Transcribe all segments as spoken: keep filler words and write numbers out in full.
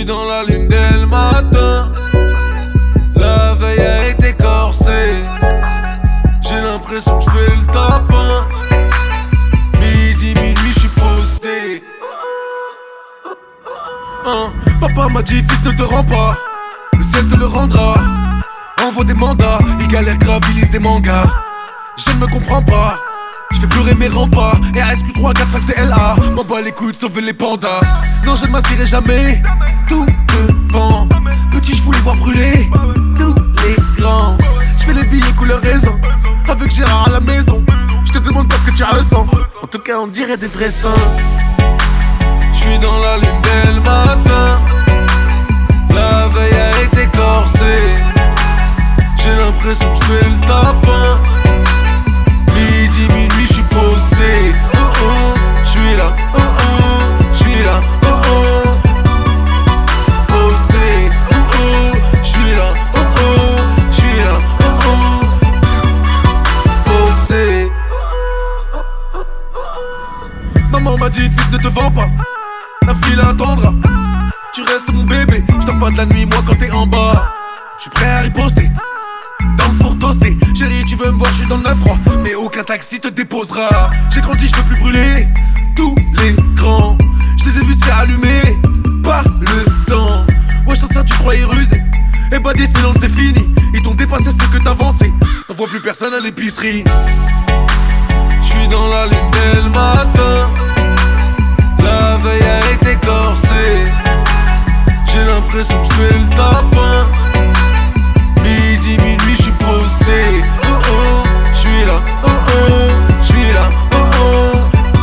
dans la lune dès le matin. La veille a été corsée. J'ai l'impression que je fais le tapin. Midi, minuit, je suis posté. Hein, papa m'a dit, fils, ne te rends pas. Le ciel te le rendra. Envoie des mandats, il galère grave, il lise des mangas. Je ne me comprends pas. Je fais pleurer mes remparts. R S Q trois, quatre, cinq, C L A. M'en bats les couilles de sauver les pandas. Non, je ne m'assierai jamais. Tout devant. Petit, je voulais voir brûler tous les grands. Je fais les billets couleur raisin avec Gérard à la maison. Je te demande pas ce que tu ressens. En tout cas, on dirait des vrais seins. Je suis dans la lune dès le matin. La veille a été corsée. J'ai l'impression que je fais le tapin. Midi, minuit, je suis posté. Oh oh, je suis là. Oh oh, je suis là. Oh oh, posté. Oh oh, je suis là. Oh oh, je suis là. Oh oh, posté. Maman m'a dit, fils, ne te vends pas. La file attendra. Tu restes mon bébé. Je dors pas de la nuit, moi, quand t'es en bas. Je suis prêt à riposter. Dans le four toasté, chérie, tu veux me voir, je suis dans le neuf froid. Mais aucun taxi te déposera. J'ai grandi, je veux plus brûler tous les grands. Je les ai vus se faire allumer. Pas le temps. Ouais, je t'en sais, tu croyais rusé. Et bah, des silences, c'est fini. Ils t'ont dépassé ce que t'avançais. T'en vois plus personne à l'épicerie. Je suis dans la lune dès le matin. La veille a été corsée. J'ai l'impression que je fais le tapin. Midi, minuit, je suis posté. Oh oh, je suis là. Oh oh, je suis là. Oh oh,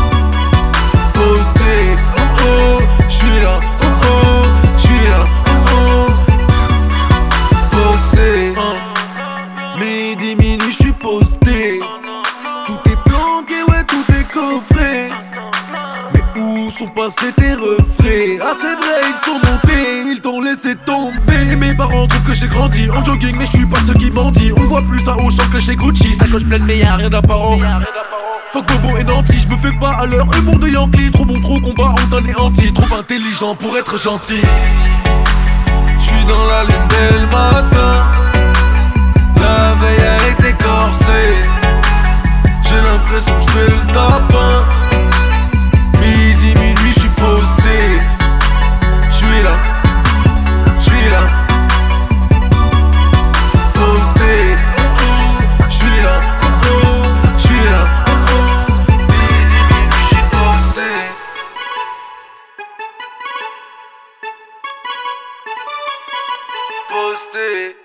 posté. Oh oh, je suis là. Oh oh, je suis là. Oh oh, posté. uh. Midi, minuit, je suis posté. Tout est planqué, ouais, tout est coffré. Mais où sont passés tes refrains? Ah, c'est vrai, ils sont montés, ils t'ont laissé tomber. Mes parents trouvent que j'ai grandi en jogging, mais je suis pas ce qui m'en dit. On me voit plus à Auchan que chez Gucci. Sacoche pleine, mais y'a rien d'apparent. Fuck Bobo et Nanti, je me fais pas à l'heure. Eux monde de Yankee, trop bon, trop combat, on s'anéantit. Trop intelligent pour être gentil. Je suis dans la lune dès le matin. La veille a été corsée. J'ai l'impression que je fais le tapin. Midi, minuit, je suis posté. Je suis là. Je suis là. Posté. Oh oh, je suis là. Oh oh, je suis là. Oh oh, midi, minuit, je suis posté. Posté.